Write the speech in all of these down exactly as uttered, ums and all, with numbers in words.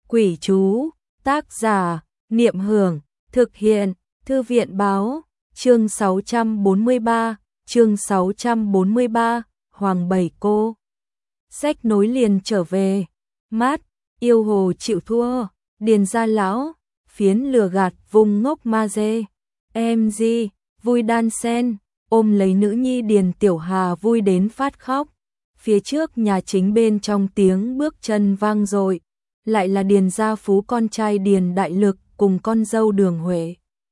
Quỷ chú, tác giả, Niệm Hưởng, thực hiện, Thư viện Báo, chương sáu trăm bốn mươi ba, chương sáu trăm bốn mươi ba, Hoàng Bảy Cô. Sách nối liền trở về, mát, yêu hồ chịu thua, điền gia lão, phiến lừa gạt vùng ngốc ma dê, em gì, vui đan sen, ôm lấy nữ nhi Điền Tiểu Hà vui đến phát khóc. Phía trước nhà chính bên trong tiếng bước chân vang dội, lại là Điền gia phú con trai Điền Đại Lực cùng con dâu Đường Huệ.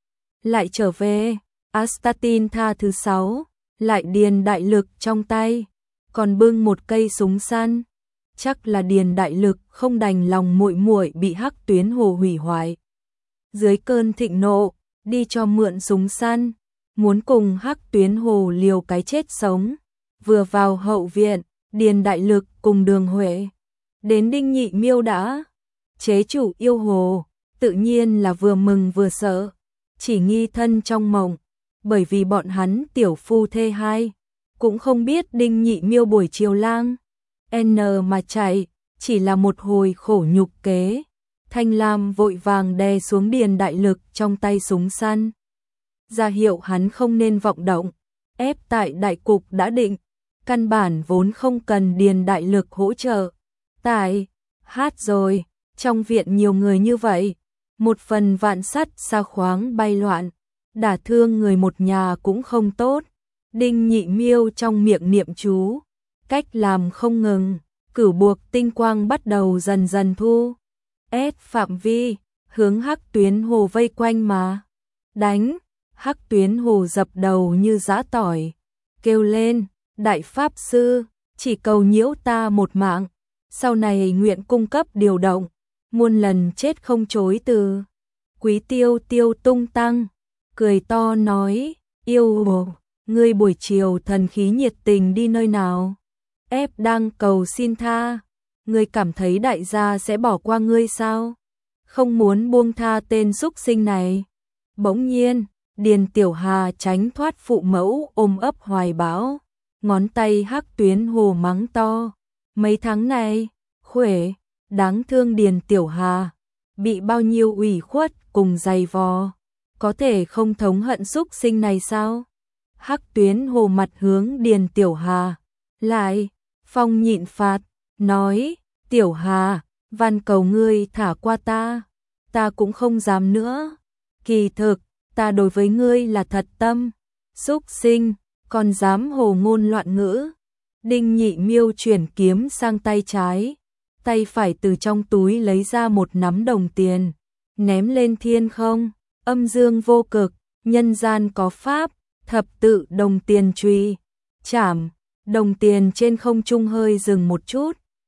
Lại trở về, Astatin tha thứ sáu, lại Điền Đại Lực trong tay, còn bưng một cây súng săn. Chắc là Điền Đại Lực không đành lòng muội muội bị Hắc Tuyến Hồ hủy hoại. Dưới cơn thịnh nộ, đi cho mượn súng săn, muốn cùng Hắc Tuyến Hồ liều cái chết sống. Vừa vào hậu viện, Điền Đại Lực cùng Đường Huệ đến Đinh Nhị Miêu đã chế chủ yêu hồ, tự nhiên là vừa mừng vừa sợ, chỉ nghi thân trong mộng, bởi vì bọn hắn tiểu phu thê hai cũng không biết Đinh Nhị Miêu buổi chiều lang N mà chạy, chỉ là một hồi khổ nhục kế. Thanh Lam vội vàng đè xuống Điền Đại Lực trong tay súng săn, ra hiệu hắn không nên vọng động, ép tại đại cục đã định, căn bản vốn không cần Điền Đại Lực hỗ trợ. Tại hát rồi, trong viện nhiều người như vậy, một phần vạn sắt xa khoáng bay loạn, đả thương người một nhà cũng không tốt. Đinh Nhị Miêu trong miệng niệm chú, cách làm không ngừng, cửu buộc tinh quang bắt đầu dần dần thu ép phạm vi, hướng Hắc Tuyến Hồ vây quanh mà đánh. Hắc Tuyến Hồ dập đầu như giã tỏi, kêu lên, đại pháp sư, chỉ cầu nhiễu ta một mạng, sau này nguyện cung cấp điều động, muôn lần chết không chối từ. Quý Tiêu Tiêu tung tăng, cười to nói, yêu hồ, ngươi buổi chiều thần khí nhiệt tình đi nơi nào? Ép đang cầu xin tha, ngươi cảm thấy đại gia sẽ bỏ qua ngươi sao? Không muốn buông tha tên súc sinh này. Bỗng nhiên, Điền Tiểu Hà tránh thoát phụ mẫu ôm ấp hoài bão, ngón tay Hắc Tuyến Hồ mắng to, mấy tháng này, Khuể, đáng thương Điền Tiểu Hà, bị bao nhiêu ủy khuất cùng dày vò, có thể không thống hận súc sinh này sao? Hắc Tuyến Hồ mặt hướng Điền Tiểu Hà, lại, phong nhịn phạt, nói, Tiểu Hà, van cầu ngươi thả qua ta, ta cũng không dám nữa, kỳ thực, ta đối với ngươi là thật tâm, súc sinh, còn dám hồ ngôn loạn ngữ. Đinh Nhị Miêu chuyển kiếm sang tay trái, tay phải từ trong túi lấy ra một nắm đồng tiền, ném lên thiên không, âm dương vô cực, nhân gian có pháp, thập tự đồng tiền truy, chảm, đồng tiền trên không trung hơi dừng một chút,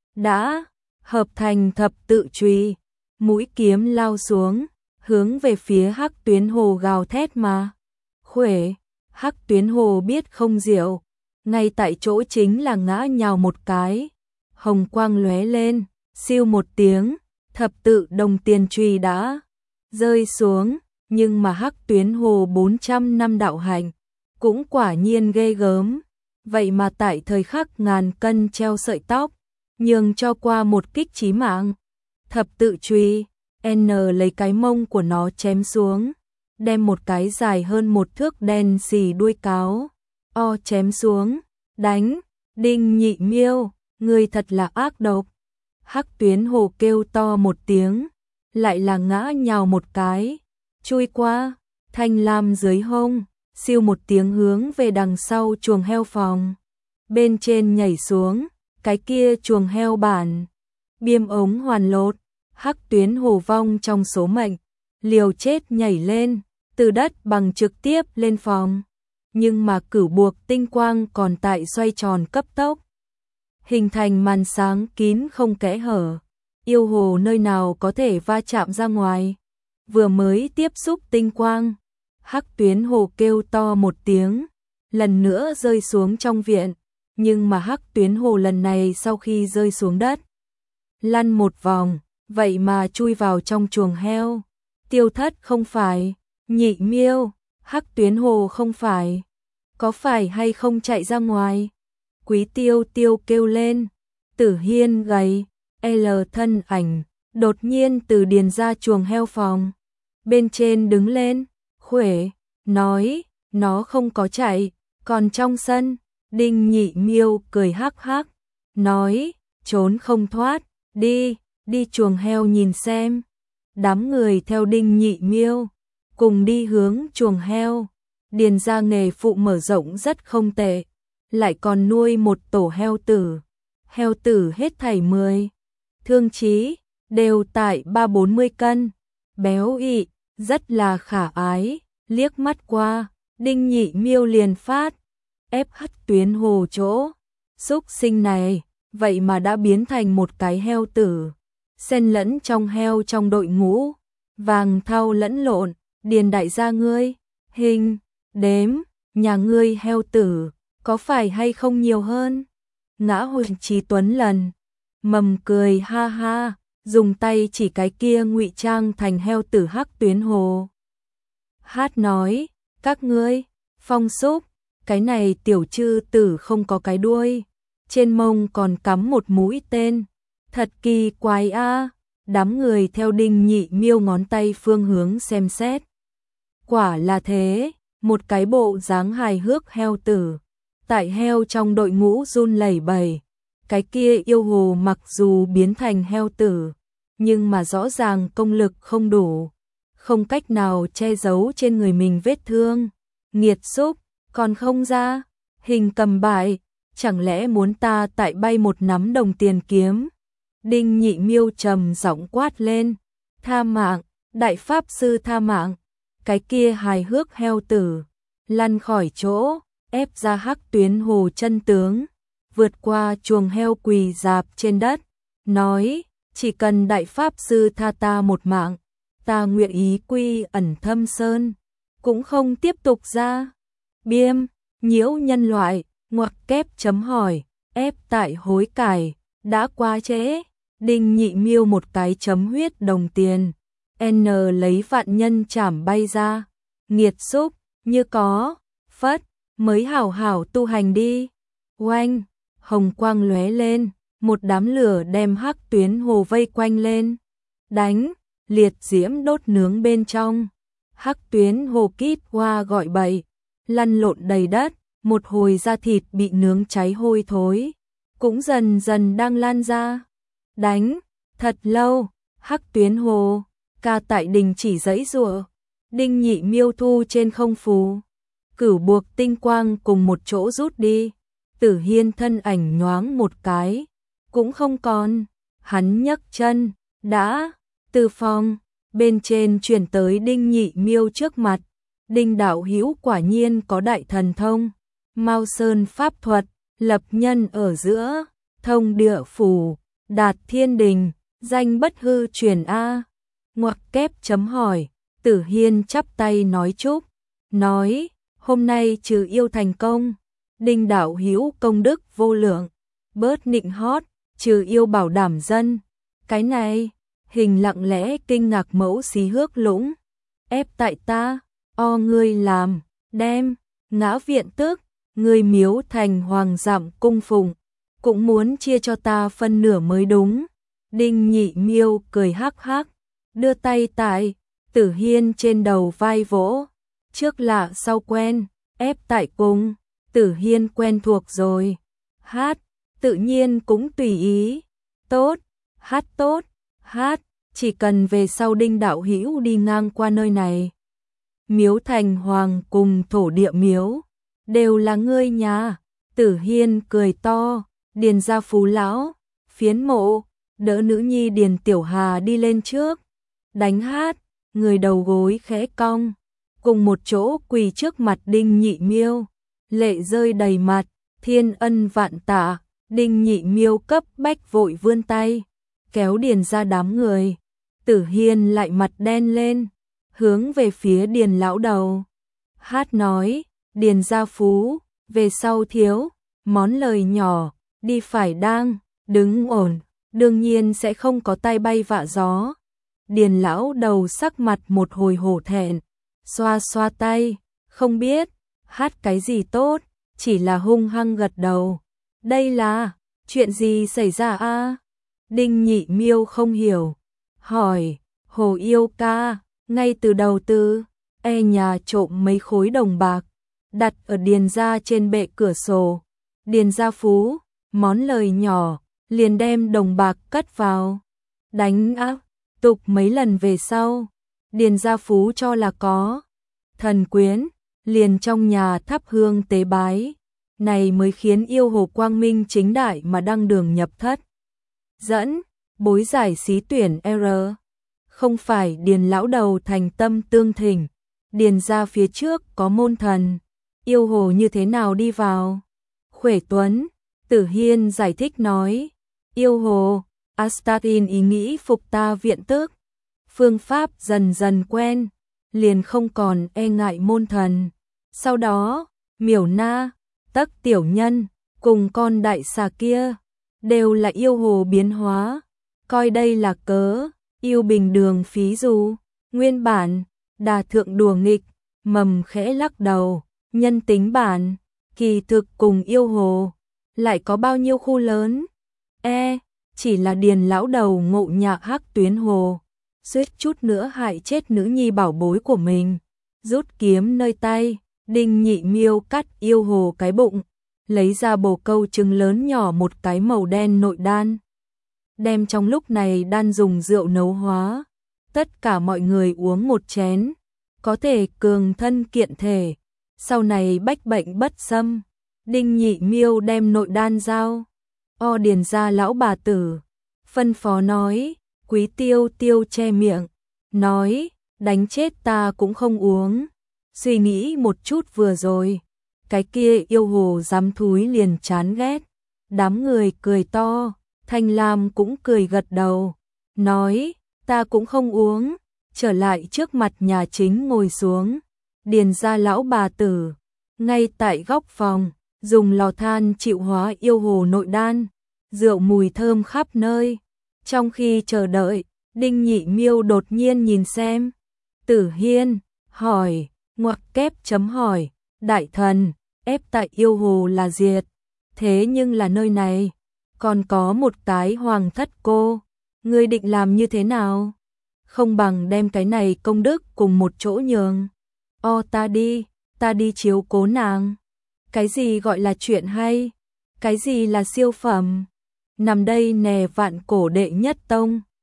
đã hợp thành thập tự truy, mũi kiếm lao xuống, hướng về phía Hắc Tuyến Hồ gào thét mà. Khuể, Hắc Tuyến Hồ biết không diệu, ngay tại chỗ chính là ngã nhào một cái, hồng quang lóe lên, siêu một tiếng, thập tự đồng tiền truy đã rơi xuống, nhưng mà Hắc Tuyến Hồ bốn trăm năm đạo hạnh cũng quả nhiên ghê gớm, vậy mà tại thời khắc ngàn cân treo sợi tóc, nhường cho qua một kích chí mạng. Thập tự truy, N lấy cái mông của nó chém xuống, đem một cái dài hơn một thước đen xì đuôi cáo, o chém xuống, đánh, Đinh Nhị Miêu, ngươi thật là ác độc. Hắc Tuyến Hồ kêu to một tiếng, lại là ngã nhào một cái, chui qua, Thanh Lam dưới hông, siêu một tiếng hướng về đằng sau chuồng heo phòng, bên trên nhảy xuống, cái kia chuồng heo bản, biêm ống hoàn lột. Hắc Tuyến Hồ vong trong số mệnh, liều chết nhảy lên, từ đất bằng trực tiếp lên phòng, nhưng mà cửu buộc tinh quang còn tại xoay tròn cấp tốc, hình thành màn sáng kín không kẽ hở, yêu hồ nơi nào có thể va chạm ra ngoài. Vừa mới tiếp xúc tinh quang, Hắc Tuyến Hồ kêu to một tiếng, lần nữa rơi xuống trong viện, nhưng mà Hắc Tuyến Hồ lần này sau khi rơi xuống đất, lăn một vòng, vậy mà chui vào trong chuồng heo. Tiêu Thất không phải, Nhị Miêu, Hắc Tuyến Hồ không phải, có phải hay không chạy ra ngoài? Quý Tiêu Tiêu kêu lên, Tử Hiên gầy, L thân ảnh, Đột nhiên từ điền ra chuồng heo phòng bên trên đứng lên, khuể, nói, nó không có chạy, còn trong sân. Đinh Nhị Miêu cười hắc hắc, nói, trốn không thoát, đi, đi chuồng heo nhìn xem. Đám người theo Đinh Nhị Miêu cùng đi hướng chuồng heo. Điền gia nghề phụ mở rộng rất không tệ, lại còn nuôi một tổ heo tử. Heo tử hết thảy mười thương chí, đều tại ba bốn mươi cân, béo ị, rất là khả ái. Liếc mắt qua, Đinh Nhị Miêu liền phát ép hất tuyến hồ chỗ. Xúc sinh này, vậy mà đã biến thành một cái heo tử, xen lẫn trong heo trong đội ngũ, vàng thau lẫn lộn. Điền đại gia ngươi, hình, đếm, nhà ngươi heo tử, có phải hay không nhiều hơn? Ngã Huỳnh Chí Tuấn lần, mầm cười ha ha, dùng tay chỉ cái kia ngụy trang thành heo tử hắc tuyến hồ. Hát nói, các ngươi, Phong Xúc, cái này tiểu chư tử không có cái đuôi, trên mông còn cắm một mũi tên, thật kỳ quái a. Đám người theo Đinh Nhị Miêu ngón tay phương hướng xem xét. Quả là thế, một cái bộ dáng hài hước heo tử, tại heo trong đội ngũ run lẩy bẩy. Cái kia yêu hồ mặc dù biến thành heo tử, nhưng mà rõ ràng công lực không đủ, không cách nào che giấu trên người mình vết thương. Nghiệt xúc, còn không ra, hình cầm bại, chẳng lẽ muốn ta tại bay một nắm đồng tiền kiếm? Đinh Nhị Miêu trầm giọng quát lên, tha mạng, đại pháp sư tha mạng. Cái kia hài hước heo tử, lăn khỏi chỗ, ép ra hắc tuyến hồ chân tướng, vượt qua chuồng heo quỳ dạp trên đất, nói, chỉ cần đại pháp sư tha ta một mạng, ta nguyện ý quy ẩn Thâm Sơn, cũng không tiếp tục ra. Biêm, nhiễu nhân loại, ngoặc kép chấm hỏi, ép tại hối cải, đã quá trễ. Đinh Nhị Miêu một cái chấm huyết đồng tiền, N lấy vạn nhân chảm bay ra. Nghiệt xúc, như có, phất, mới hảo hảo tu hành đi. Oanh, hồng quang lóe lên, một đám lửa đem hắc tuyến hồ vây quanh lên. Đánh, liệt diễm đốt nướng bên trong. Hắc tuyến hồ kít hoa gọi bậy, lăn lộn đầy đất, một hồi da thịt bị nướng cháy hôi thối, cũng dần dần đang lan ra. Đánh, thật lâu, hắc tuyến hồ, ca tại đình chỉ giãy giụa. Đinh Nhị Miêu thu trên không phù, cửu buộc tinh quang cùng một chỗ rút đi. Tử Hiên thân ảnh nhoáng một cái, cũng không còn. Hắn nhấc chân, đã, từ phòng bên trên chuyển tới Đinh Nhị Miêu trước mặt. Đinh đạo hữu quả nhiên có đại thần thông, Mao Sơn pháp thuật, lập nhân ở giữa, thông địa phủ, đạt thiên đình, danh bất hư truyền a. Ngoặc kép chấm hỏi, Tử Hiên chắp tay nói chúc, nói, hôm nay trừ yêu thành công, Đinh đạo hữu công đức vô lượng, bớt nịnh hót, trừ yêu bảo đảm dân. Cái này, hình lặng lẽ kinh ngạc mẫu xí hước lũng, ép tại ta, o ngươi làm, đem, ngã viện tước, ngươi miếu thành hoàng dặm cung phụng, cũng muốn chia cho ta phân nửa mới đúng. Đinh Nhị Miêu cười hắc hắc, đưa tay tại Tử Hiên trên đầu vai vỗ, trước lạ sau quen, ép tại cùng, Tử Hiên quen thuộc rồi. Hát, tự nhiên cũng tùy ý. Tốt, hát tốt, hát, chỉ cần về sau Đinh đạo hữu đi ngang qua nơi này, miếu thành hoàng cùng thổ địa miếu đều là ngươi nhà. Tử Hiên cười to, Điền gia phú lão, phiến mộ, đỡ nữ nhi Điền Tiểu Hà đi lên trước, đánh hát, người đầu gối khẽ cong, cùng một chỗ quỳ trước mặt Đinh Nhị Miêu, lệ rơi đầy mặt, thiên ân vạn tạ. Đinh Nhị Miêu cấp bách vội vươn tay, kéo Điền ra đám người. Tử Hiên lại mặt đen lên, hướng về phía Điền lão đầu. Hát nói, Điền gia phú, về sau thiếu, món lời nhỏ, đi phải đang, đứng ổn, đương nhiên sẽ không có tai bay vạ gió. Điền lão đầu sắc mặt một hồi hổ thẹn, xoa xoa tay, không biết, hát cái gì tốt, chỉ là hung hăng gật đầu. Đây là, chuyện gì xảy ra a? Đinh Nhị Miêu không hiểu, hỏi, Hồ Yêu ca, ngay từ đầu tư, e nhà trộm mấy khối đồng bạc, đặt ở Điền gia trên bệ cửa sổ. Điền gia Phú, món lời nhỏ, liền đem đồng bạc cất vào. Đánh áp, tục mấy lần về sau, Điền gia Phú cho là có thần quyến, liền trong nhà thắp hương tế bái. Này mới khiến yêu hồ quang minh chính đại mà đăng đường nhập thất. Dẫn, bối giải xí tuyển R. Không phải Điền lão đầu thành tâm tương thỉnh. Điền ra phía trước có môn thần. Yêu hồ như thế nào đi vào? Khuể Tuấn, Tử Hiên giải thích nói. Yêu hồ, Astatin ý nghĩ phục ta viện tước. Phương pháp dần dần quen, liền không còn e ngại môn thần. Sau đó, Miểu Na, Tắc tiểu nhân, cùng con đại xà kia, đều là yêu hồ biến hóa, coi đây là cớ, yêu bình đường phí du, nguyên bản, đà thượng đùa nghịch, mầm khẽ lắc đầu, nhân tính bản, kỳ thực cùng yêu hồ, lại có bao nhiêu khu lớn, e, chỉ là Điền lão đầu ngộ nhạc hắc tuyến hồ, suýt chút nữa hại chết nữ nhi bảo bối của mình, rút kiếm nơi tay. Đinh Nhị Miêu cắt yêu hồ cái bụng, lấy ra bồ câu trứng lớn nhỏ một cái màu đen nội đan. Đem trong lúc này đan dùng rượu nấu hóa, tất cả mọi người uống một chén, có thể cường thân kiện thể, sau này bách bệnh bất xâm. Đinh Nhị Miêu đem nội đan giao, o Điền gia lão bà tử, phân phó nói, Quý Tiêu Tiêu che miệng, nói, đánh chết ta cũng không uống. Suy nghĩ một chút vừa rồi, cái kia yêu hồ dám thúi liền chán ghét. Đám người cười to, Thanh Lam cũng cười gật đầu, nói, ta cũng không uống, trở lại trước mặt nhà chính ngồi xuống. Điền gia lão bà tử, ngay tại góc phòng, dùng lò than chịu hóa yêu hồ nội đan, rượu mùi thơm khắp nơi. Trong khi chờ đợi, Đinh Nhị Miêu đột nhiên nhìn xem. Tử Hiên, hỏi, ngoặc kép chấm hỏi, đại thần, ép tại yêu hồ là diệt, thế nhưng là nơi này, còn có một cái hoàng thất cô, ngươi định làm như thế nào? Không bằng đem cái này công đức cùng một chỗ nhường. O ta đi, ta đi chiếu cố nàng. Cái gì gọi là chuyện hay? Cái gì là siêu phẩm? Nằm đây nè vạn cổ đệ nhất tông.